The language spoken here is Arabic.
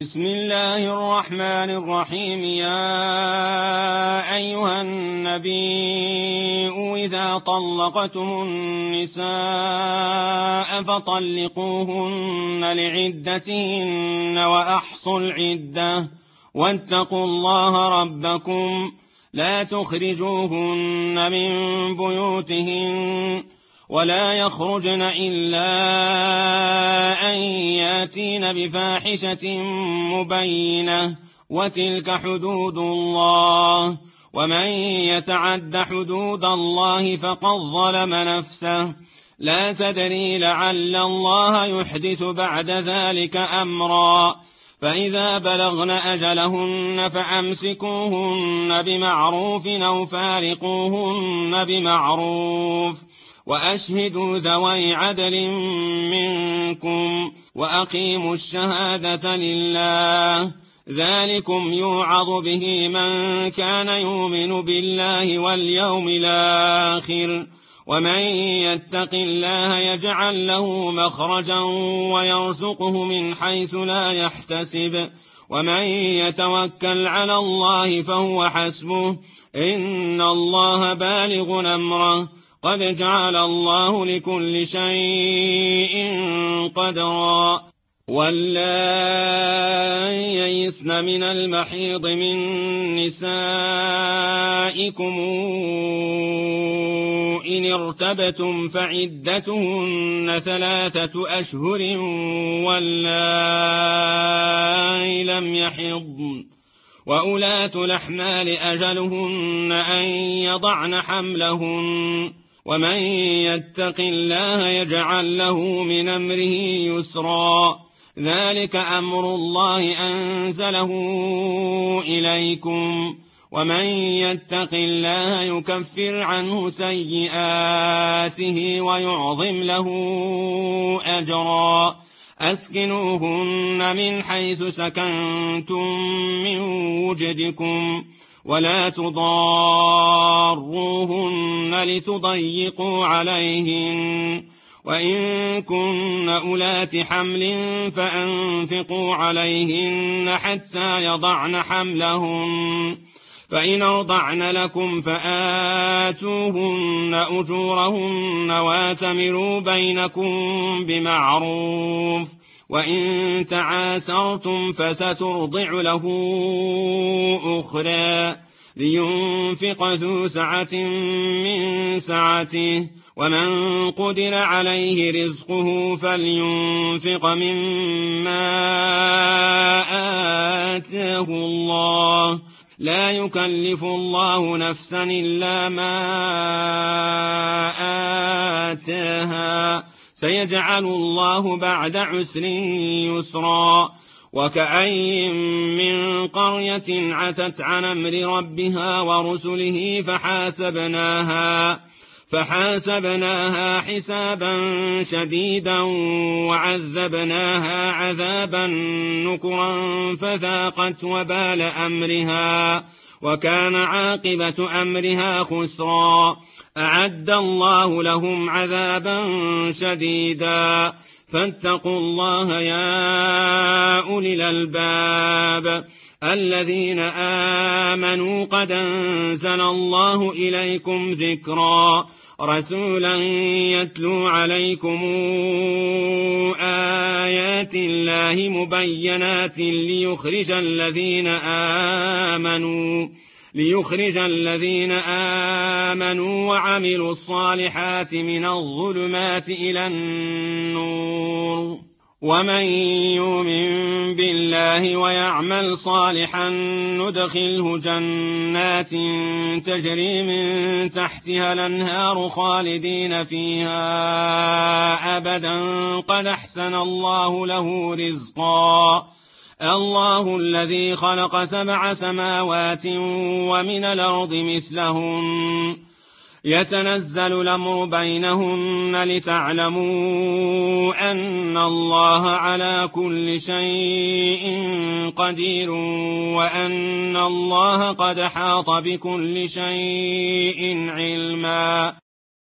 بسم الله الرحمن الرحيم. يا أيها النبي إذا طلقتم النساء فطلقوهن لعدتهن وأحصوا العدة واتقوا الله ربكم لا تخرجوهن من بيوتهن ولا يخرجن إلا أن ياتين بفاحشة مبينة وتلك حدود الله ومن يتعد حدود الله فقد ظلم نفسه لا تدري لعل الله يحدث بعد ذلك أمرا. فإذا بلغن أجلهن فأمسكوهن بمعروف أو فارقوهن بمعروف وأشهدوا ذوي عدل منكم وأقيموا الشهادة لله ذلكم يوعظ به من كان يؤمن بالله واليوم الآخر ومن يتق الله يجعل له مخرجا ويرزقه من حيث لا يحتسب ومن يتوكل على الله فهو حسبه إن الله بالغ أمره قد جعل الله لكل شيء قدرا. واللائي يئسن من المحيض من نسائكم إن ارتبتم فعدتهن 3 أشهر واللائي لم يحضن وأولاة الأحمال أجلهن أن يضعن حملهن ومن يتق الله يجعل له من أمره يسرا ذلك أمر الله أنزله إليكم ومن يتق الله يكفر عنه سيئاته ويعظم له أجرا. أسكنوهن من حيث سكنتم من وجدكم ولا تضاروهن لتضيقوا عليهن وإن كن أولات حمل فأنفقوا عليهن حتى يضعن حملهن فإن أرضعن لكم فآتوهن أجورهن واتمروا بينكم بمعروف وإن تعاسرتم فسترضع له أخرى لينفق ذو سعة من سعته ومن قدر عليه رزقه فلينفق مما آتاه الله لا يكلف الله نفسا إلا ما آتاها سيجعل الله بعد عسر يسرا. وكأين من قرية عتت عن أمر ربها ورسله فحاسبناها حسابا شديدا وعذبناها عذابا نكرا فذاقت وبال أمرها وكان عاقبة أمرها خسرا. أعد الله لهم عذابا شديدا فاتقوا الله يا أولي الألباب الذين آمنوا قد أنزل الله إليكم ذكرا رسولا يتلو عليكم آيات الله مبينات ليخرج الذين آمنوا وعملوا الصالحات من الظلمات إلى النور ومن يؤمن بالله ويعمل صالحا ندخله جنات تجري من تحتها الأنهار خالدين فيها أبدا قد أحسن الله له رزقا. الله الذي خلق 7 سماوات ومن الأرض مثلهن يتنزل الأمر بينهن لتعلموا أن الله على كل شيء قدير وأن الله قد حاط بكل شيء علما.